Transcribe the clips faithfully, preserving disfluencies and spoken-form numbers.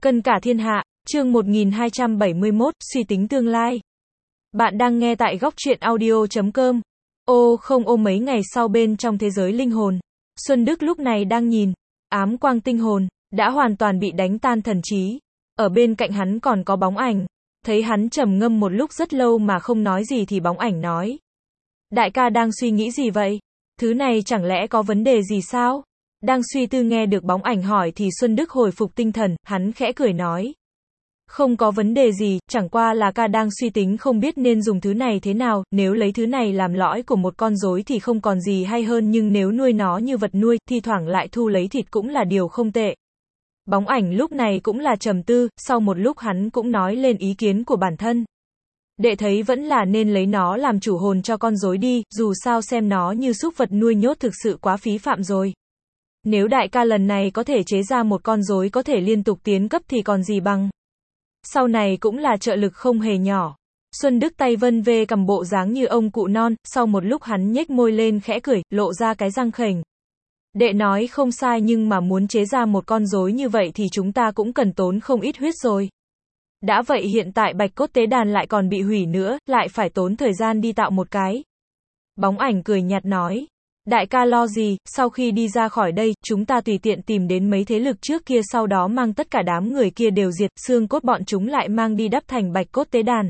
Cân cả thiên hạ, chương một nghìn hai trăm bảy mươi mốt, suy tính tương lai. Bạn đang nghe tại góc truyện audio chấm com. Ô không ô mấy ngày sau bên trong thế giới linh hồn, Xuân Đức lúc này đang nhìn, ám quang tinh hồn, đã hoàn toàn bị đánh tan thần trí. Ở bên cạnh hắn còn có bóng ảnh. Thấy hắn trầm ngâm một lúc rất lâu mà không nói gì thì bóng ảnh nói. Đại ca đang suy nghĩ gì vậy? Thứ này chẳng lẽ có vấn đề gì sao? Đang suy tư nghe được bóng ảnh hỏi thì Xuân Đức hồi phục tinh thần, hắn khẽ cười nói. Không có vấn đề gì, chẳng qua là ca đang suy tính không biết nên dùng thứ này thế nào, nếu lấy thứ này làm lõi của một con rối thì không còn gì hay hơn nhưng nếu nuôi nó như vật nuôi, thi thoảng lại thu lấy thịt cũng là điều không tệ. Bóng ảnh lúc này cũng là trầm tư, sau một lúc hắn cũng nói lên ý kiến của bản thân. Đệ thấy vẫn là nên lấy nó làm chủ hồn cho con rối đi, dù sao xem nó như súc vật nuôi nhốt thực sự quá phí phạm rồi. Nếu đại ca lần này có thể chế ra một con rối có thể liên tục tiến cấp thì còn gì bằng. Sau này cũng là trợ lực không hề nhỏ. Xuân Đức tay vân về cầm bộ dáng như ông cụ non, sau một lúc hắn nhếch môi lên khẽ cười, lộ ra cái răng khểnh. Đệ nói không sai nhưng mà muốn chế ra một con rối như vậy thì chúng ta cũng cần tốn không ít huyết rồi. Đã vậy hiện tại bạch cốt tế đàn lại còn bị hủy nữa, lại phải tốn thời gian đi tạo một cái. Bóng ảnh cười nhạt nói. Đại ca lo gì, sau khi đi ra khỏi đây, chúng ta tùy tiện tìm đến mấy thế lực trước kia sau đó mang tất cả đám người kia đều diệt, xương cốt bọn chúng lại mang đi đắp thành bạch cốt tế đàn.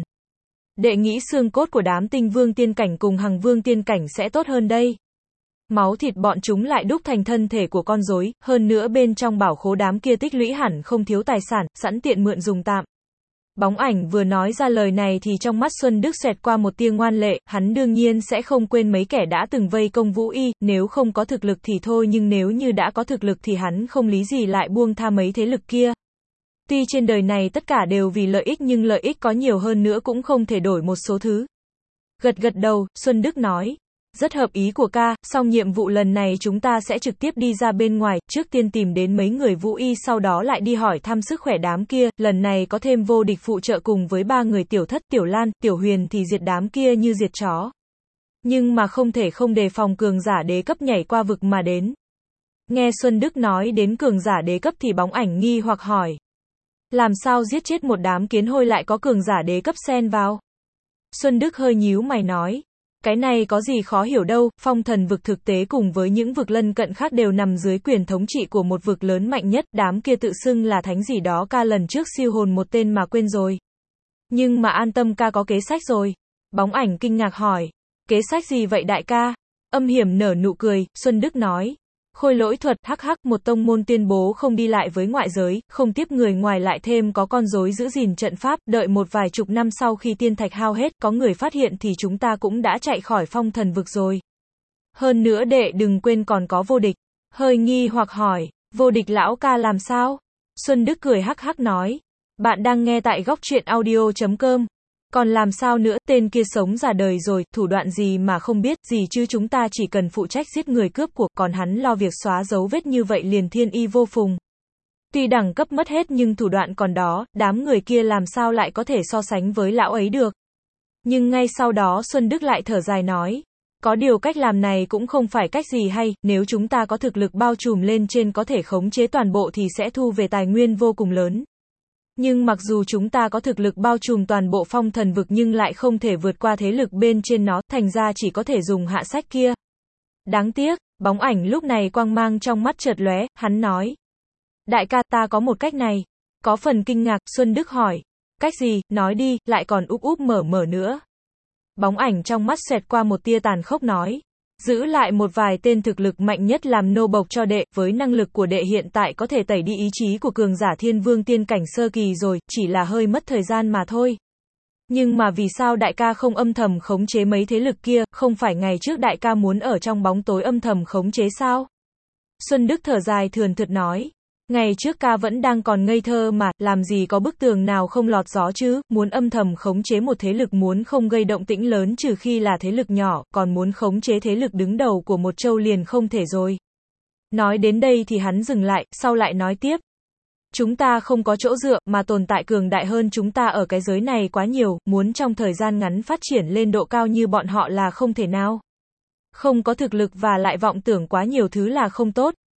Đệ nghĩ xương cốt của đám tinh vương tiên cảnh cùng hằng vương tiên cảnh sẽ tốt hơn đây. Máu thịt bọn chúng lại đúc thành thân thể của con rối, hơn nữa bên trong bảo khố đám kia tích lũy hẳn không thiếu tài sản, sẵn tiện mượn dùng tạm. Bóng ảnh vừa nói ra lời này thì trong mắt Xuân Đức xẹt qua một tia ngoan lệ, hắn đương nhiên sẽ không quên mấy kẻ đã từng vây công Vũ Y, nếu không có thực lực thì thôi nhưng nếu như đã có thực lực thì hắn không lý gì lại buông tha mấy thế lực kia. Tuy trên đời này tất cả đều vì lợi ích nhưng lợi ích có nhiều hơn nữa cũng không thể đổi một số thứ. Gật gật đầu, Xuân Đức nói. Rất hợp ý của ca, song nhiệm vụ lần này chúng ta sẽ trực tiếp đi ra bên ngoài, trước tiên tìm đến mấy người Vũ Y sau đó lại đi hỏi thăm sức khỏe đám kia, lần này có thêm vô địch phụ trợ cùng với ba người Tiểu Thất, Tiểu Lan, Tiểu Huyền thì diệt đám kia như diệt chó. Nhưng mà không thể không đề phòng cường giả đế cấp nhảy qua vực mà đến. Nghe Xuân Đức nói đến cường giả đế cấp thì bóng ảnh nghi hoặc hỏi. Làm sao giết chết một đám kiến hôi lại có cường giả đế cấp xen vào? Xuân Đức hơi nhíu mày nói. Cái này có gì khó hiểu đâu, phong thần vực thực tế cùng với những vực lân cận khác đều nằm dưới quyền thống trị của một vực lớn mạnh nhất, đám kia tự xưng là thánh gì đó ca lần trước siêu hồn một tên mà quên rồi. Nhưng mà an tâm ca có kế sách rồi. Bóng ảnh kinh ngạc hỏi. Kế sách gì vậy đại ca? Âm hiểm nở nụ cười, Xuân Đức nói. Khôi lỗi thuật, hắc hắc, một tông môn tuyên bố không đi lại với ngoại giới, không tiếp người ngoài lại thêm có con rối giữ gìn trận pháp, đợi một vài chục năm sau khi tiên thạch hao hết, có người phát hiện thì chúng ta cũng đã chạy khỏi phong thần vực rồi. Hơn nữa đệ đừng quên còn có vô địch. Hơi nghi hoặc hỏi, vô địch lão ca làm sao? Xuân Đức cười hắc hắc nói. Bạn đang nghe tại góc truyện audio chấm com. Còn làm sao nữa, tên kia sống già đời rồi, thủ đoạn gì mà không biết gì chứ chúng ta chỉ cần phụ trách giết người cướp của, còn hắn lo việc xóa dấu vết như vậy liền thiên y vô phùng. Tuy đẳng cấp mất hết nhưng thủ đoạn còn đó, đám người kia làm sao lại có thể so sánh với lão ấy được. Nhưng ngay sau đó Xuân Đức lại thở dài nói. Có điều cách làm này cũng không phải cách gì hay, nếu chúng ta có thực lực bao trùm lên trên có thể khống chế toàn bộ thì sẽ thu về tài nguyên vô cùng lớn. Nhưng mặc dù chúng ta có thực lực bao trùm toàn bộ phong thần vực nhưng lại không thể vượt qua thế lực bên trên nó, thành ra chỉ có thể dùng hạ sách kia. Đáng tiếc, bóng ảnh lúc này quang mang trong mắt chợt lóe, hắn nói. Đại ca ta có một cách này. Có phần kinh ngạc, Xuân Đức hỏi. Cách gì, nói đi, lại còn úp úp mở mở nữa. Bóng ảnh trong mắt xẹt qua một tia tàn khốc nói. Giữ lại một vài tên thực lực mạnh nhất làm nô bộc cho đệ, với năng lực của đệ hiện tại có thể tẩy đi ý chí của cường giả thiên vương tiên cảnh sơ kỳ rồi, chỉ là hơi mất thời gian mà thôi. Nhưng mà vì sao đại ca không âm thầm khống chế mấy thế lực kia, không phải ngày trước đại ca muốn ở trong bóng tối âm thầm khống chế sao? Xuân Đức thở dài thườn thượt nói. Ngày trước ca vẫn đang còn ngây thơ mà, làm gì có bức tường nào không lọt gió chứ, muốn âm thầm khống chế một thế lực muốn không gây động tĩnh lớn trừ khi là thế lực nhỏ, còn muốn khống chế thế lực đứng đầu của một châu liền không thể rồi. Nói đến đây thì hắn dừng lại, sau lại nói tiếp. Chúng ta không có chỗ dựa, mà tồn tại cường đại hơn chúng ta ở cái giới này quá nhiều, muốn trong thời gian ngắn phát triển lên độ cao như bọn họ là không thể nào. Không có thực lực và lại vọng tưởng quá nhiều thứ là không tốt.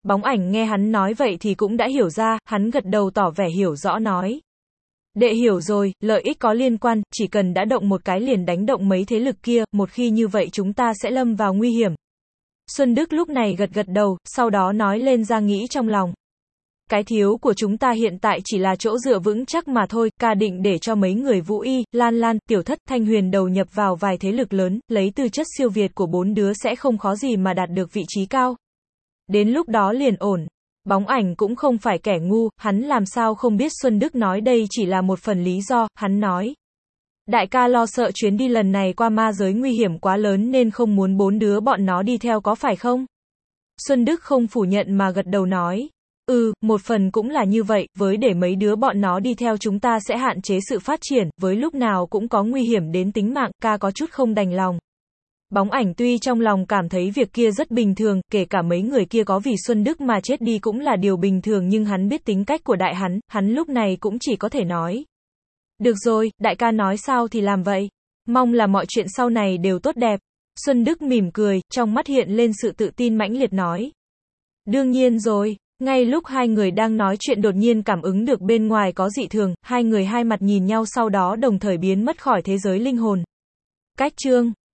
Bóng ảnh nghe hắn nói vậy thì cũng đã hiểu ra, hắn gật đầu tỏ vẻ hiểu rõ nói. Đệ hiểu rồi, lợi ích có liên quan, chỉ cần đã động một cái liền đánh động mấy thế lực kia, một khi như vậy chúng ta sẽ lâm vào nguy hiểm. Xuân Đức lúc này gật gật đầu, sau đó nói lên ra nghĩ trong lòng. Cái thiếu của chúng ta hiện tại chỉ là chỗ dựa vững chắc mà thôi, ca định để cho mấy người Vũ Y, Lan Lan, Tiểu Thất, Thanh Huyền đầu nhập vào vài thế lực lớn, lấy tư chất siêu việt của bốn đứa sẽ không khó gì mà đạt được vị trí cao. Đến lúc đó liền ổn. Bóng ảnh cũng không phải kẻ ngu, hắn làm sao không biết Xuân Đức nói đây chỉ là một phần lý do, hắn nói. Đại ca lo sợ chuyến đi lần này qua ma giới nguy hiểm quá lớn nên không muốn bốn đứa bọn nó đi theo có phải không? Xuân Đức không phủ nhận mà gật đầu nói. Ừ, một phần cũng là như vậy, với để mấy đứa bọn nó đi theo chúng ta sẽ hạn chế sự phát triển, với lúc nào cũng có nguy hiểm đến tính mạng, ca có chút không đành lòng. Bóng ảnh tuy trong lòng cảm thấy việc kia rất bình thường, kể cả mấy người kia có vì Xuân Đức mà chết đi cũng là điều bình thường nhưng hắn biết tính cách của đại hắn, hắn lúc này cũng chỉ có thể nói. Được rồi, đại ca nói sao thì làm vậy. Mong là mọi chuyện sau này đều tốt đẹp. Xuân Đức mỉm cười, trong mắt hiện lên sự tự tin mãnh liệt nói. Đương nhiên rồi. Ngay lúc hai người đang nói chuyện đột nhiên cảm ứng được bên ngoài có dị thường, hai người hai mặt nhìn nhau sau đó đồng thời biến mất khỏi thế giới linh hồn. Cách chương